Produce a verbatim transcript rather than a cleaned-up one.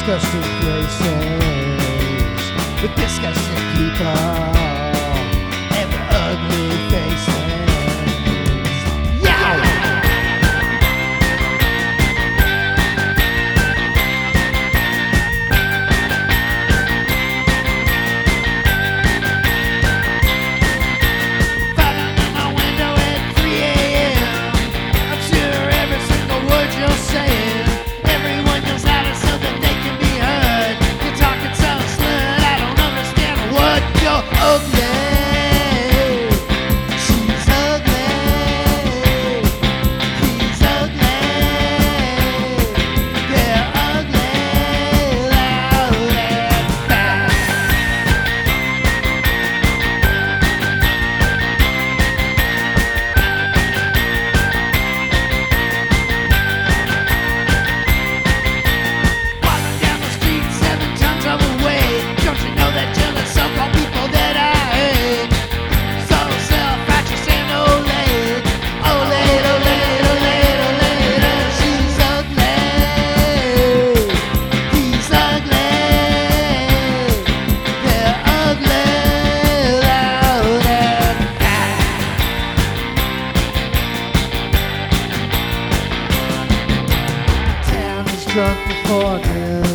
disgusting places with disgusting people and their ugly faces. Yeah! Falling in my window at three a.m. I'm sure every single word you're saying. Everyone knows how to so that they can be heard. You're talking so slut, I don't understand a word. You're ugly. She's ugly. He's ugly. They're ugly. Loud and fast. Walking down the street seven tons of weight. Don't you know that you're the so-called people that I hate? So self-righteous and Olay, Olay, Olay, Olay, Olay. She's ugly. He's ugly. They're ugly. Loud and fast. Town is drunk before noon.